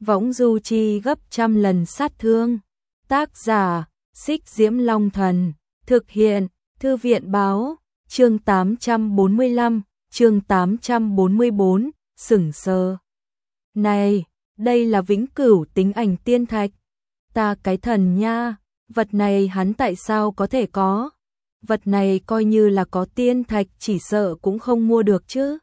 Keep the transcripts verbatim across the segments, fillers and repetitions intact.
võng du chi gấp trăm lần sát thương. Tác giả, Xích Diễm Long Thần, thực hiện, Thư viện Báo, chương tám trăm bốn mươi lăm, chương tám trăm bốn mươi bốn, sửng sờ. Này, đây là vĩnh cửu tính ảnh tiên thạch. Ta cái thần nha, vật này hắn tại sao có thể có? Vật này coi như là có tiên thạch chỉ sợ cũng không mua được chứ.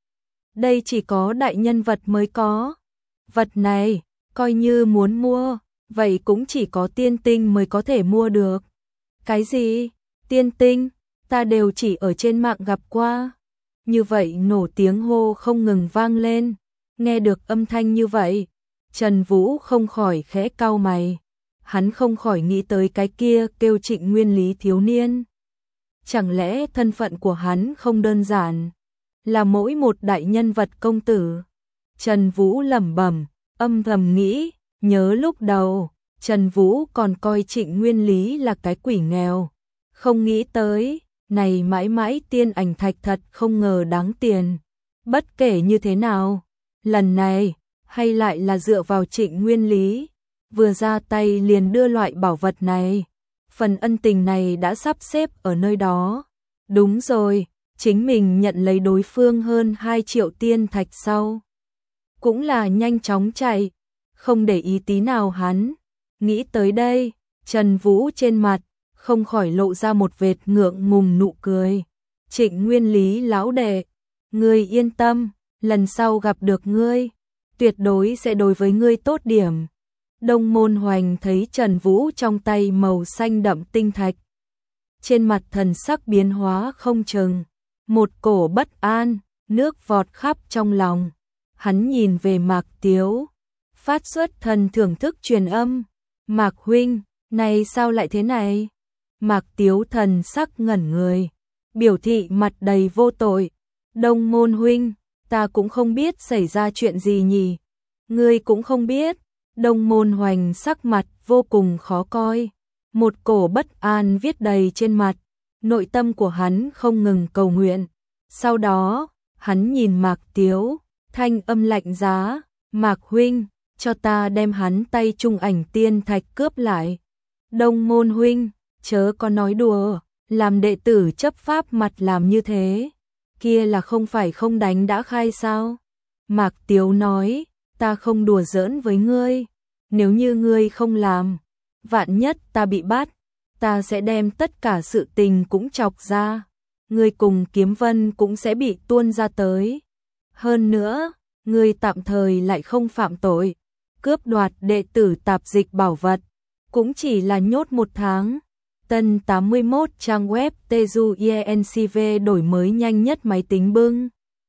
Đây chỉ có đại nhân vật mới có. Vật này, coi như muốn mua, vậy cũng chỉ có tiên tinh mới có thể mua được. Cái gì? Tiên tinh? Ta đều chỉ ở trên mạng gặp qua. Như vậy nổ tiếng hô không ngừng vang lên. Nghe được âm thanh như vậy, Trần Vũ không khỏi khẽ cau mày. Hắn không khỏi nghĩ tới cái kia kêu Trịnh Nguyên Lý thiếu niên. Chẳng lẽ thân phận của hắn không đơn giản, là mỗi một đại nhân vật công tử? Trần Vũ lẩm bẩm, âm thầm nghĩ, nhớ lúc đầu, Trần Vũ còn coi Trịnh Nguyên Lý là cái quỷ nghèo. Không nghĩ tới, này mãi mãi tiên ảnh thạch thật không ngờ đáng tiền. Bất kể như thế nào, lần này, hay lại là dựa vào Trịnh Nguyên Lý, vừa ra tay liền đưa loại bảo vật này. Phần ân tình này đã sắp xếp ở nơi đó. Đúng rồi, chính mình nhận lấy đối phương hơn hai triệu tiên thạch sau. Cũng là nhanh chóng chạy, không để ý tí nào hắn. Nghĩ tới đây, Trần Vũ trên mặt, không khỏi lộ ra một vệt ngượng ngùng nụ cười. Trịnh Nguyên Lý lão đệ, ngươi yên tâm, lần sau gặp được ngươi, tuyệt đối sẽ đối với ngươi tốt điểm. Đông Môn Hoành thấy Trần Vũ trong tay màu xanh đậm tinh thạch. Trên mặt thần sắc biến hóa không chừng, một cổ bất an, nước vọt khắp trong lòng. Hắn nhìn về Mạc Tiếu, phát xuất thần thưởng thức truyền âm. Mạc huynh, này sao lại thế này? Mạc Tiếu thần sắc ngẩn người, biểu thị mặt đầy vô tội. Đông Môn huynh, ta cũng không biết xảy ra chuyện gì nhỉ? Ngươi cũng không biết. Đông Môn Hoành sắc mặt vô cùng khó coi, một cổ bất an viết đầy trên mặt, nội tâm của hắn không ngừng cầu nguyện. Sau đó, hắn nhìn Mạc Tiếu, thanh âm lạnh giá, Mạc huynh, cho ta đem hắn tay trung ảnh tiên thạch cướp lại. Đông Môn huynh, chớ có nói đùa, làm đệ tử chấp pháp mặt làm như thế, kia là không phải không đánh đã khai sao? Mạc Tiếu nói, ta không đùa giỡn với ngươi, nếu như ngươi không làm, vạn nhất ta bị bắt, ta sẽ đem tất cả sự tình cũng chọc ra, ngươi cùng Kiếm Vân cũng sẽ bị tuôn ra tới. Hơn nữa, ngươi tạm thời lại không phạm tội, cướp đoạt đệ tử tạp dịch bảo vật, cũng chỉ là nhốt một tháng. Tân tám mươi mốt trang web Teju i en xê vê đổi mới nhanh nhất máy tính bưng.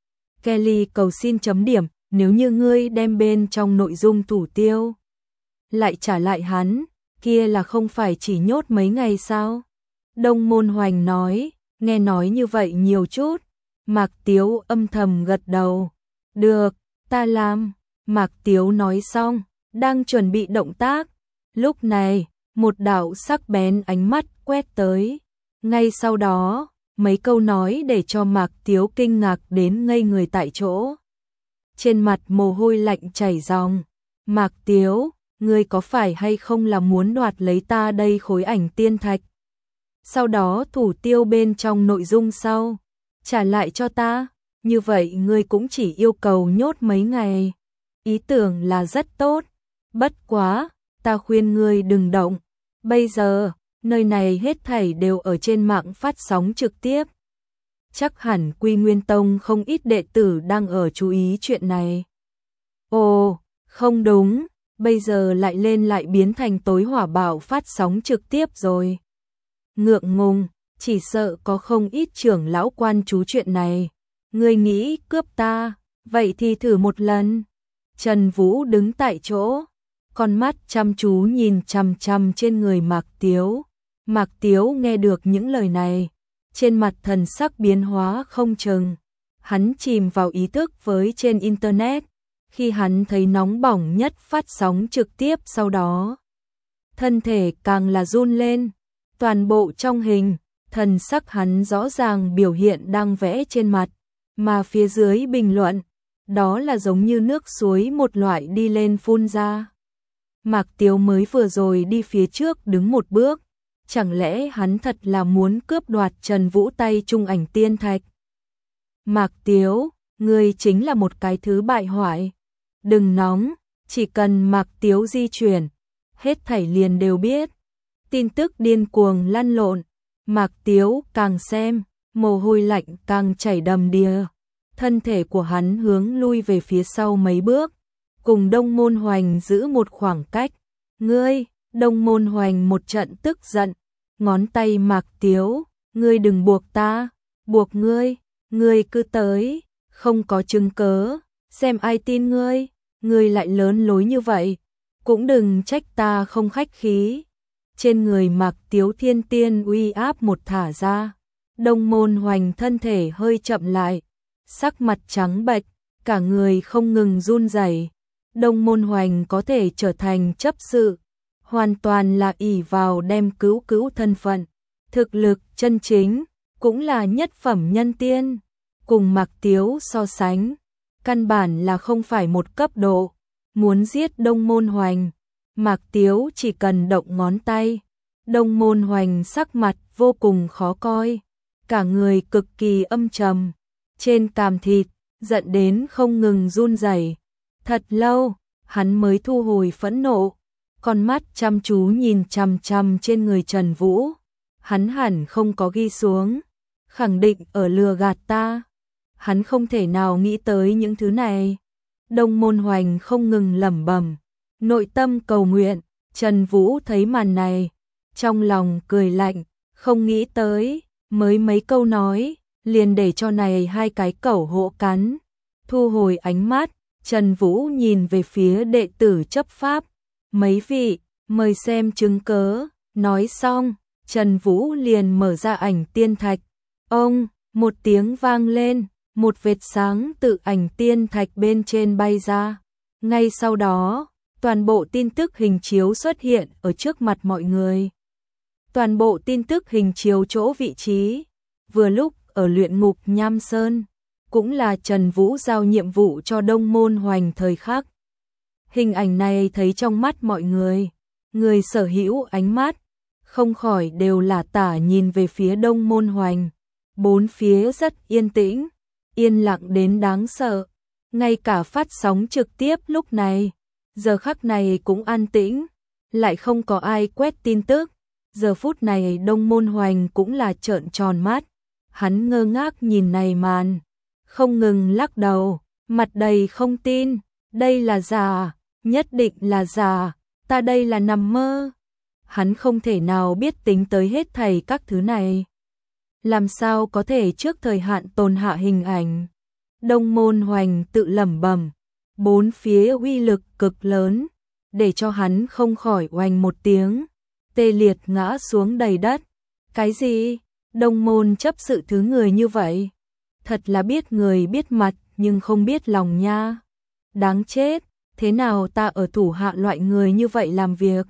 Kelly cầu xin chấm điểm, nếu như ngươi đem bên trong nội dung thủ tiêu, lại trả lại hắn, kia là không phải chỉ nhốt mấy ngày sao? Đông Môn Hoành nói, nghe nói như vậy nhiều chút. Mạc Tiếu âm thầm gật đầu. Được, ta làm. Mạc Tiếu nói xong, đang chuẩn bị động tác. Lúc này, một đạo sắc bén ánh mắt quét tới. Ngay sau đó, mấy câu nói để cho Mạc Tiếu kinh ngạc đến ngây người tại chỗ. Trên mặt mồ hôi lạnh chảy ròng. Mạc Tiếu, ngươi có phải hay không là muốn đoạt lấy ta đây khối ảnh tiên thạch? Sau đó thủ tiêu bên trong nội dung sau, trả lại cho ta, như vậy ngươi cũng chỉ yêu cầu nhốt mấy ngày. Ý tưởng là rất tốt, bất quá, ta khuyên ngươi đừng động. Bây giờ, nơi này hết thảy đều ở trên mạng phát sóng trực tiếp. Chắc hẳn Quy Nguyên Tông không ít đệ tử đang ở chú ý chuyện này. Ồ, không đúng, bây giờ lại lên lại biến thành tối hỏa bạo phát sóng trực tiếp rồi. Ngượng ngùng, chỉ sợ có không ít trưởng lão quan chú chuyện này. Ngươi nghĩ cướp ta, vậy thì thử một lần. Trần Vũ đứng tại chỗ, con mắt chăm chú nhìn chằm chằm trên người Mạc Tiếu. Mạc Tiếu nghe được những lời này, trên mặt thần sắc biến hóa không chừng. Hắn chìm vào ý thức với trên internet, khi hắn thấy nóng bỏng nhất phát sóng trực tiếp sau đó. Thân thể càng là run lên, toàn bộ trong hình, thần sắc hắn rõ ràng biểu hiện đang vẽ trên mặt, mà phía dưới bình luận, đó là giống như nước suối một loại đi lên phun ra. Mạc Tiếu mới vừa rồi đi phía trước đứng một bước, chẳng lẽ hắn thật là muốn cướp đoạt Trần Vũ tay trung ảnh tiên thạch? Mạc Tiếu, ngươi chính là một cái thứ bại hoại. Đừng nóng, chỉ cần Mạc Tiếu di chuyển, hết thảy liền đều biết. Tin tức điên cuồng lăn lộn, Mạc Tiếu càng xem, mồ hôi lạnh càng chảy đầm đìa. Thân thể của hắn hướng lui về phía sau mấy bước, cùng Đông Môn Hoành giữ một khoảng cách. Ngươi, Đông Môn Hoành một trận tức giận, ngón tay Mạc Tiếu, ngươi đừng buộc ta, buộc ngươi, ngươi cứ tới, không có chứng cớ, xem ai tin ngươi, ngươi lại lớn lối như vậy, cũng đừng trách ta không khách khí. Trên người Mạc Tiếu thiên tiên uy áp một thả ra, Đông Môn Hoành thân thể hơi chậm lại, sắc mặt trắng bệch, cả người không ngừng run rẩy. Đông Môn Hoành có thể trở thành chấp sự, hoàn toàn là ỷ vào đem cứu cứu thân phận, thực lực chân chính, cũng là nhất phẩm nhân tiên, cùng Mạc Tiếu so sánh, căn bản là không phải một cấp độ. Muốn giết Đông Môn Hoành, Mạc Tiếu chỉ cần động ngón tay, Đông Môn Hoành sắc mặt vô cùng khó coi, cả người cực kỳ âm trầm, trên cằm thịt giận đến không ngừng run rẩy. Thật lâu, hắn mới thu hồi phẫn nộ, con mắt chăm chú nhìn chằm chằm trên người Trần Vũ. Hắn hẳn không có ghi xuống, khẳng định ở lừa gạt ta. Hắn không thể nào nghĩ tới những thứ này. Đông Môn Hoành không ngừng lẩm bẩm, nội tâm cầu nguyện. Trần Vũ thấy màn này, trong lòng cười lạnh, không nghĩ tới, mới mấy câu nói, liền để cho này hai cái cẩu hộ cắn. Thu hồi ánh mắt, Trần Vũ nhìn về phía đệ tử chấp pháp, mấy vị, mời xem chứng cớ. Nói xong, Trần Vũ liền mở ra ảnh tiên thạch. Ông, một tiếng vang lên, một vệt sáng tự ảnh tiên thạch bên trên bay ra. Ngay sau đó, toàn bộ tin tức hình chiếu xuất hiện ở trước mặt mọi người. Toàn bộ tin tức hình chiếu chỗ vị trí, vừa lúc ở luyện ngục Nham Sơn, cũng là Trần Vũ giao nhiệm vụ cho Đông Môn Hoành thời khắc. Hình ảnh này thấy trong mắt mọi người, người sở hữu ánh mắt, không khỏi đều là tả nhìn về phía Đông Môn Hoành. Bốn phía rất yên tĩnh, yên lặng đến đáng sợ, ngay cả phát sóng trực tiếp lúc này, giờ khắc này cũng an tĩnh, lại không có ai quét tin tức. Giờ phút này Đông Môn Hoành cũng là trợn tròn mắt, hắn ngơ ngác nhìn này màn, không ngừng lắc đầu, mặt đầy không tin, đây là giả, nhất định là giả, ta đây là nằm mơ. Hắn không thể nào biết tính tới hết thảy các thứ này. Làm sao có thể trước thời hạn tồn hạ hình ảnh. Đông Môn Hoành tự lẩm bẩm, bốn phía uy lực cực lớn, để cho hắn không khỏi oanh một tiếng, tê liệt ngã xuống đầy đất. Cái gì? Đông Môn chấp sự thứ người như vậy? Thật là biết người biết mặt nhưng không biết lòng nha. Đáng chết, thế nào ta ở thủ hạ loại người như vậy làm việc?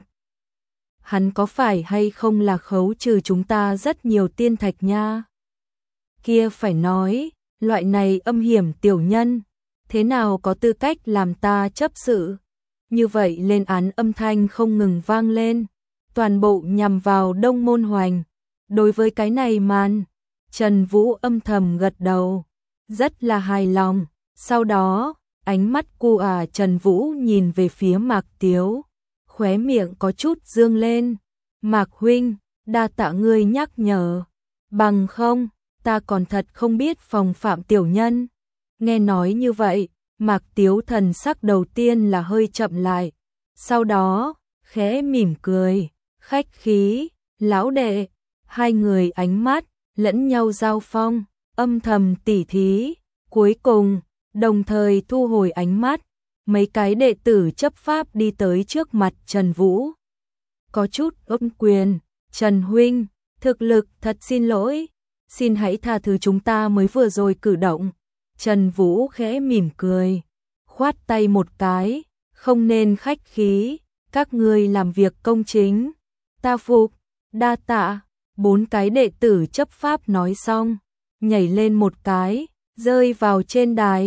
Hắn có phải hay không là khấu trừ chúng ta rất nhiều tiên thạch nha? Kia phải nói, loại này âm hiểm tiểu nhân, thế nào có tư cách làm ta chấp sự? Như vậy lên án âm thanh không ngừng vang lên, toàn bộ nhằm vào Đông Môn Hoành. Đối với cái này màn, Trần Vũ âm thầm gật đầu, rất là hài lòng. Sau đó, ánh mắt cu à Trần Vũ nhìn về phía Mạc Tiếu, khóe miệng có chút dương lên. Mạc huynh, đa tạ ngươi nhắc nhở, bằng không, ta còn thật không biết phòng phạm tiểu nhân. Nghe nói như vậy, Mạc Tiếu thần sắc đầu tiên là hơi chậm lại, sau đó, khẽ mỉm cười, khách khí, lão đệ. Hai người ánh mắt, lẫn nhau giao phong, âm thầm tỉ thí, cuối cùng, đồng thời thu hồi ánh mắt. Mấy cái đệ tử chấp pháp đi tới trước mặt Trần Vũ, có chút ôm quyền. Trần huynh, thực lực thật xin lỗi, xin hãy tha thứ chúng ta mới vừa rồi cử động. Trần Vũ khẽ mỉm cười, khoát tay một cái, không nên khách khí, các ngươi làm việc công chính, ta phục, đa tạ. Bốn cái đệ tử chấp pháp nói xong, nhảy lên một cái, rơi vào trên đài,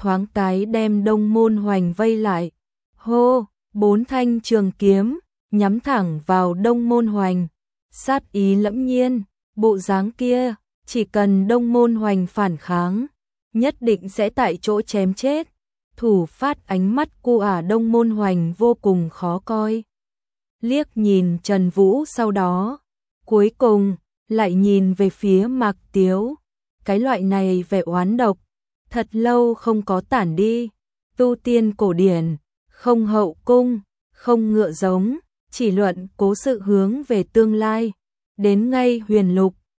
thoáng cái đem Đông Môn Hoành vây lại. Hô, bốn thanh trường kiếm, nhắm thẳng vào Đông Môn Hoành, sát ý lẫm nhiên, bộ dáng kia, chỉ cần Đông Môn Hoành phản kháng, nhất định sẽ tại chỗ chém chết. Thủ phát ánh mắt cu ả Đông Môn Hoành vô cùng khó coi. Liếc nhìn Trần Vũ sau đó, cuối cùng lại nhìn về phía Mạc Tiếu. Cái loại này vẻ oán độc, thật lâu không có tản đi. Tu tiên cổ điển, không hậu cung, không ngựa giống, chỉ luận cố sự hướng về tương lai. Đến ngay huyền lục,